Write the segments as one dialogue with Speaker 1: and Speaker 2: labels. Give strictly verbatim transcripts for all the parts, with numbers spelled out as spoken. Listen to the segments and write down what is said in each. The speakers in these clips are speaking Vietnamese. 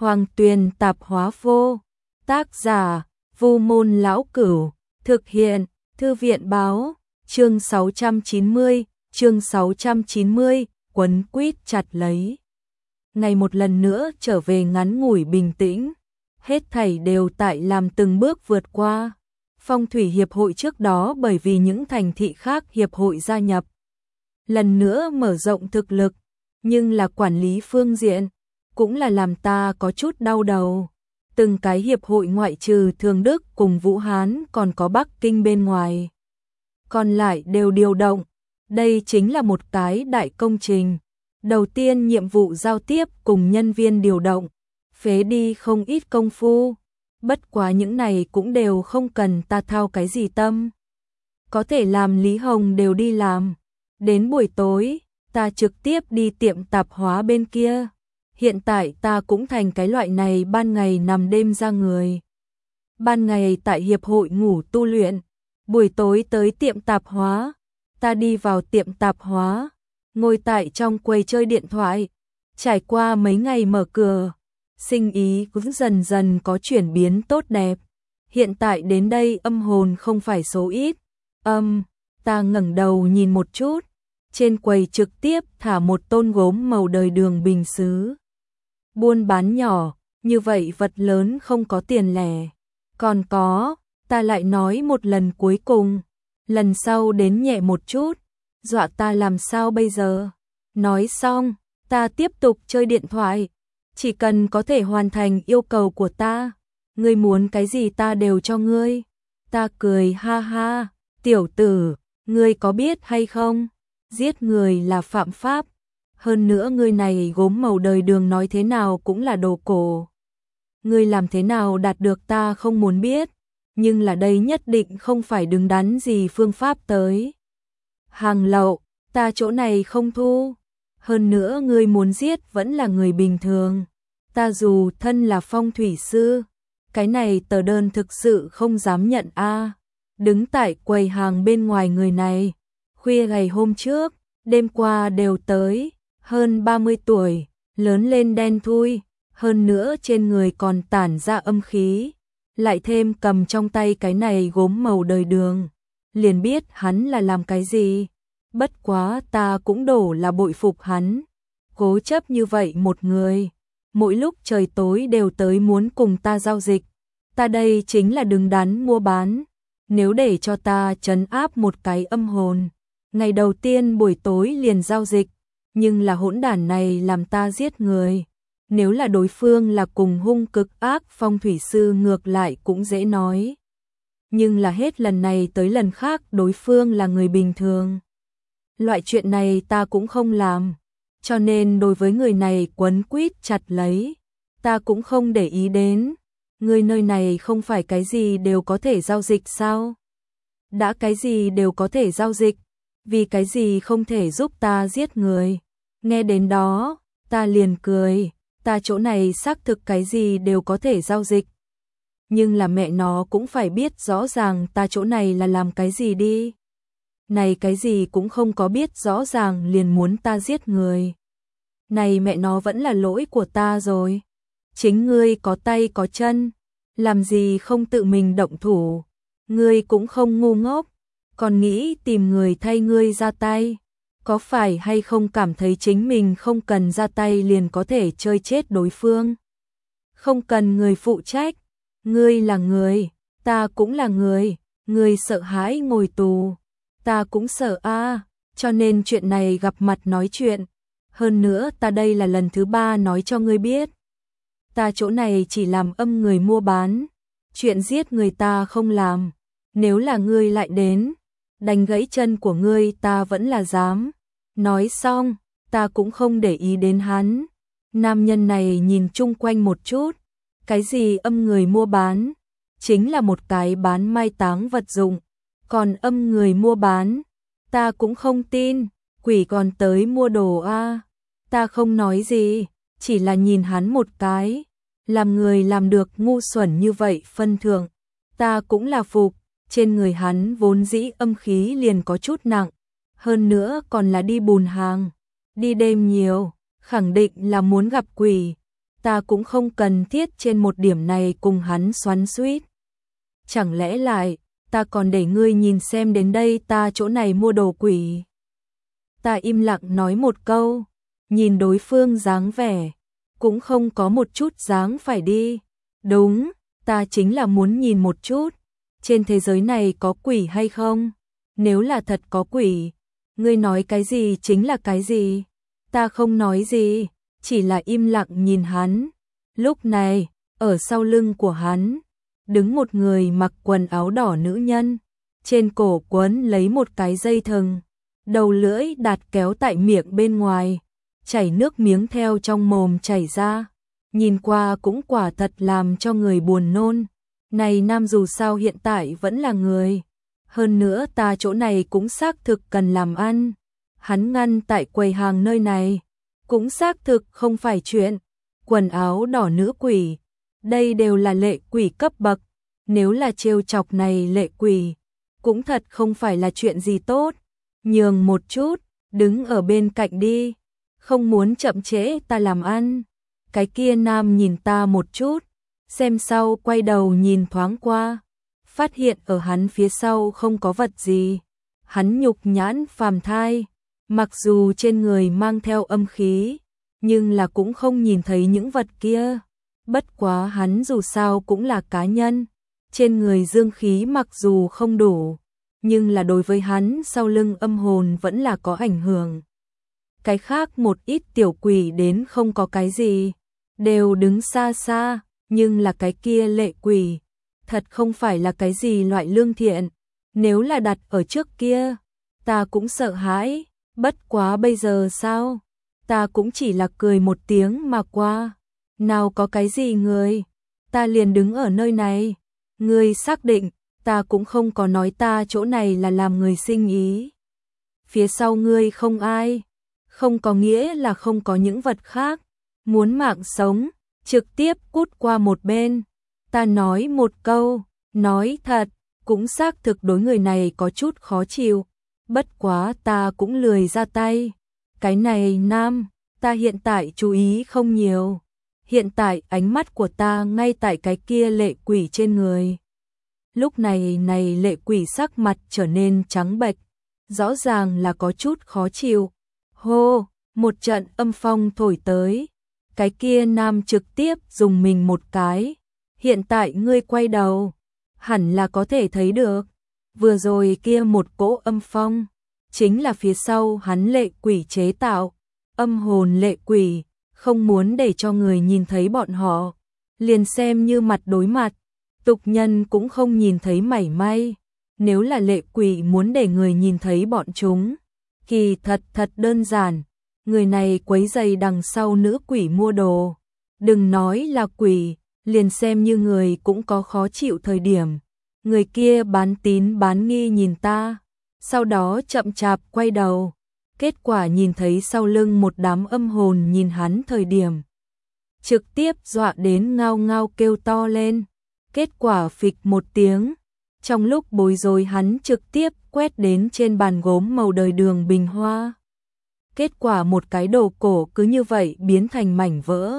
Speaker 1: Hoàng Tuyền tạp hóa vô. Tác giả, Vu Môn Lão Cửu. Thực hiện, Thư viện báo. Chương sáu trăm chín mươi, chương sáu trăm chín mươi, quấn quýt chặt lấy. Ngày một lần nữa trở về ngắn ngủi bình tĩnh. Hết thảy đều tại làm từng bước vượt qua. Phong thủy hiệp hội trước đó bởi vì những thành thị khác hiệp hội gia nhập. Lần nữa mở rộng thực lực, nhưng là quản lý phương diện, cũng là làm ta có chút đau đầu. Từng cái hiệp hội ngoại trừ Thường Đức cùng Vũ Hán còn có Bắc Kinh bên ngoài. Còn lại đều điều động, đây chính là một cái đại công trình. Đầu tiên nhiệm vụ giao tiếp cùng nhân viên điều động, phế đi không ít công phu. Bất quá những này cũng đều không cần ta thao cái gì tâm. Có thể làm Lý Hồng đều đi làm. Đến buổi tối, ta trực tiếp đi tiệm tạp hóa bên kia. Hiện tại ta cũng thành cái loại này ban ngày nằm đêm ra người. Ban ngày tại hiệp hội ngủ tu luyện, buổi tối tới tiệm tạp hóa. Ta đi vào tiệm tạp hóa, ngồi tại trong quầy chơi điện thoại. Trải qua mấy ngày mở cửa, sinh ý cũng dần dần có chuyển biến tốt đẹp. Hiện tại đến đây âm hồn không phải số ít. Âm, ta ngẩng đầu nhìn một chút. Trên quầy trực tiếp thả một tôn gốm màu đời đường bình sứ. Buôn bán nhỏ, như vậy vật lớn không có tiền lẻ. Còn có, ta lại nói một lần cuối cùng. Lần sau đến nhẹ một chút, dọa ta làm sao bây giờ? Nói xong, ta tiếp tục chơi điện thoại. Chỉ cần có thể hoàn thành yêu cầu của ta, ngươi muốn cái gì ta đều cho ngươi. Ta cười ha ha, tiểu tử, ngươi có biết hay không? Giết người là phạm pháp. Hơn nữa ngươi này gốm màu đời đường nói thế nào cũng là đồ cổ. Ngươi làm thế nào đạt được ta không muốn biết. Nhưng là đây nhất định không phải đứng đắn gì phương pháp tới. Hàng lậu, ta chỗ này không thu. Hơn nữa ngươi muốn giết vẫn là người bình thường. Ta dù thân là phong thủy sư, cái này tờ đơn thực sự không dám nhận a. Đứng tại quầy hàng bên ngoài người này, khuya ngày hôm trước, đêm qua đều tới, hơn ba mươi tuổi, lớn lên đen thui, hơn nữa trên người còn tản ra âm khí, lại thêm cầm trong tay cái này gốm màu đời đường, liền biết hắn là làm cái gì. Bất quá ta cũng đổ là bội phục hắn, cố chấp như vậy một người, mỗi lúc trời tối đều tới muốn cùng ta giao dịch. Ta đây chính là đứng đắn mua bán, nếu để cho ta trấn áp một cái âm hồn, ngày đầu tiên buổi tối liền giao dịch, nhưng là hỗn đản này làm ta giết người. Nếu là đối phương là cùng hung cực ác phong thủy sư ngược lại cũng dễ nói. Nhưng là hết lần này tới lần khác đối phương là người bình thường. Loại chuyện này ta cũng không làm. Cho nên đối với người này quấn quýt chặt lấy, ta cũng không để ý đến. Người nơi này không phải cái gì đều có thể giao dịch sao? Đã cái gì đều có thể giao dịch, vì cái gì không thể giúp ta giết người? Nghe đến đó, ta liền cười. Ta chỗ này xác thực cái gì đều có thể giao dịch. Nhưng là mẹ nó cũng phải biết rõ ràng ta chỗ này là làm cái gì đi. Này cái gì cũng không có biết rõ ràng liền muốn ta giết người. Này mẹ nó vẫn là lỗi của ta rồi. Chính ngươi có tay có chân, làm gì không tự mình động thủ. Ngươi cũng không ngu ngốc, còn nghĩ tìm người thay ngươi ra tay. Có phải hay không cảm thấy chính mình không cần ra tay liền có thể chơi chết đối phương? Không cần người phụ trách, ngươi là người, ta cũng là người, ngươi sợ hãi ngồi tù, ta cũng sợ a, cho nên chuyện này gặp mặt nói chuyện. Hơn nữa ta đây là lần thứ ba nói cho ngươi biết. Ta chỗ này chỉ làm âm người mua bán, chuyện giết người ta không làm. Nếu là ngươi lại đến, đánh gãy chân của ngươi ta vẫn là dám. Nói xong, ta cũng không để ý đến hắn. Nam nhân này nhìn chung quanh một chút, cái gì âm người mua bán, chính là một cái bán mai táng vật dụng. Còn âm người mua bán, ta cũng không tin, quỷ còn tới mua đồ a. Ta không nói gì, chỉ là nhìn hắn một cái, làm người làm được ngu xuẩn như vậy phân thượng, ta cũng là phục. Trên người hắn vốn dĩ âm khí liền có chút nặng, hơn nữa còn là đi bùn hàng, đi đêm nhiều, khẳng định là muốn gặp quỷ. ta cũng không cần thiết trên một điểm này cùng hắn xoắn xuýt. Chẳng lẽ lại, ta còn để ngươi nhìn xem đến đây ta chỗ này mua đồ quỷ. Ta im lặng nói một câu, nhìn đối phương dáng vẻ, cũng không có một chút dáng phải đi. Đúng, ta chính là muốn nhìn một chút, trên thế giới này có quỷ hay không? Nếu là thật có quỷ, ngươi nói cái gì chính là cái gì? Ta không nói gì, chỉ là im lặng nhìn hắn. Lúc này, ở sau lưng của hắn, đứng một người mặc quần áo đỏ nữ nhân, trên cổ quấn lấy một cái dây thừng, đầu lưỡi đặt kéo tại miệng bên ngoài, chảy nước miếng theo trong mồm chảy ra, nhìn qua cũng quả thật làm cho người buồn nôn. Này nam dù sao hiện tại vẫn là người, hơn nữa ta chỗ này cũng xác thực cần làm ăn, hắn ngăn tại quầy hàng nơi này, cũng xác thực không phải chuyện. Quần áo đỏ nữ quỷ, đây đều là lệ quỷ cấp bậc, nếu là trêu chọc này lệ quỷ, cũng thật không phải là chuyện gì tốt. Nhường một chút, đứng ở bên cạnh đi, không muốn chậm trễ ta làm ăn. Cái kia nam nhìn ta một chút, xem sau quay đầu nhìn thoáng qua, phát hiện ở hắn phía sau không có vật gì. Hắn nhục nhãn phàm thai, mặc dù trên người mang theo âm khí, nhưng là cũng không nhìn thấy những vật kia. Bất quá hắn dù sao cũng là cá nhân, trên người dương khí mặc dù không đủ, nhưng là đối với hắn sau lưng âm hồn vẫn là có ảnh hưởng. Cái khác một ít tiểu quỷ đến không có cái gì, đều đứng xa xa, nhưng là cái kia lệ quỷ, thật không phải là cái gì loại lương thiện. Nếu là đặt ở trước kia, ta cũng sợ hãi, bất quá bây giờ sao? Ta cũng chỉ là cười một tiếng mà qua. Nào có cái gì người, ta liền đứng ở nơi này. Ngươi xác định, ta cũng không có nói ta chỗ này là làm người sinh ý. Phía sau ngươi không ai, không có nghĩa là không có những vật khác. Muốn mạng sống, trực tiếp cút qua một bên. Ta nói một câu, nói thật, cũng xác thực đối người này có chút khó chịu. Bất quá ta cũng lười ra tay. Cái này nam, ta hiện tại chú ý không nhiều. Hiện tại ánh mắt của ta ngay tại cái kia lệ quỷ trên người. Lúc này này lệ quỷ sắc mặt trở nên trắng bệch, rõ ràng là có chút khó chịu. Hô, một trận âm phong thổi tới. Cái kia nam trực tiếp dùng mình một cái. Hiện tại ngươi quay đầu, hẳn là có thể thấy được. Vừa rồi kia một cỗ âm phong, chính là phía sau hắn lệ quỷ chế tạo. Âm hồn lệ quỷ, không muốn để cho người nhìn thấy bọn họ, liền xem như mặt đối mặt, tục nhân cũng không nhìn thấy mảy may. Nếu là lệ quỷ muốn để người nhìn thấy bọn chúng, kỳ thật thật đơn giản, người này quấy rầy đằng sau nữ quỷ mua đồ. Đừng nói là quỷ, liền xem như người cũng có khó chịu thời điểm. Người kia bán tín bán nghi nhìn ta, sau đó chậm chạp quay đầu. Kết quả nhìn thấy sau lưng một đám âm hồn nhìn hắn thời điểm, trực tiếp dọa đến ngao ngao kêu to lên. Kết quả phịch một tiếng, trong lúc bối rối hắn trực tiếp quét đến trên bàn gốm màu đời đường bình hoa. Kết quả một cái đồ cổ cứ như vậy biến thành mảnh vỡ.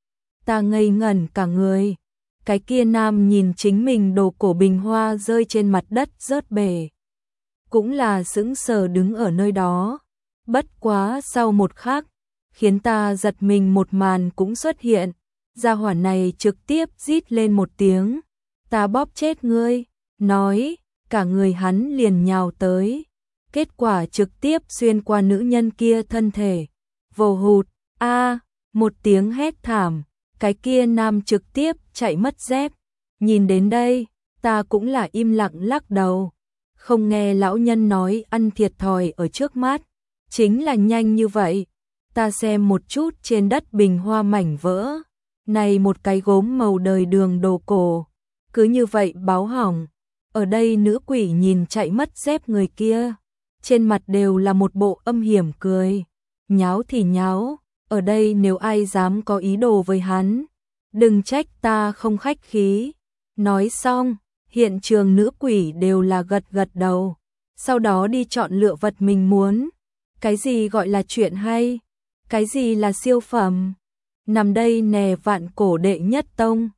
Speaker 1: Ta ngây ngẩn cả người. Cái kia nam nhìn chính mình đồ cổ bình hoa rơi trên mặt đất rớt bể, cũng là sững sờ đứng ở nơi đó. Bất quá sau một khắc, khiến ta giật mình một màn cũng xuất hiện. Gia hỏa này trực tiếp rít lên một tiếng, ta bóp chết ngươi, nói, cả người hắn liền nhào tới. Kết quả trực tiếp xuyên qua nữ nhân kia thân thể. Vồ hụt, a, một tiếng hét thảm, cái kia nam trực tiếp chạy mất dép. Nhìn đến đây, ta cũng là im lặng lắc đầu. Không nghe lão nhân nói ăn thiệt thòi ở trước mắt, chính là nhanh như vậy. Ta xem một chút trên đất bình hoa mảnh vỡ, này một cái gốm màu đời đường đồ cổ, cứ như vậy báo hỏng. Ở đây nữ quỷ nhìn chạy mất dép người kia, trên mặt đều là một bộ âm hiểm cười. Nháo thì nháo, ở đây nếu ai dám có ý đồ với hắn, đừng trách ta không khách khí. Nói xong, hiện trường nữ quỷ đều là gật gật đầu, sau đó đi chọn lựa vật mình muốn. Cái gì gọi là chuyện hay? Cái gì là siêu phẩm? nằm đây nè vạn cổ đệ nhất tông.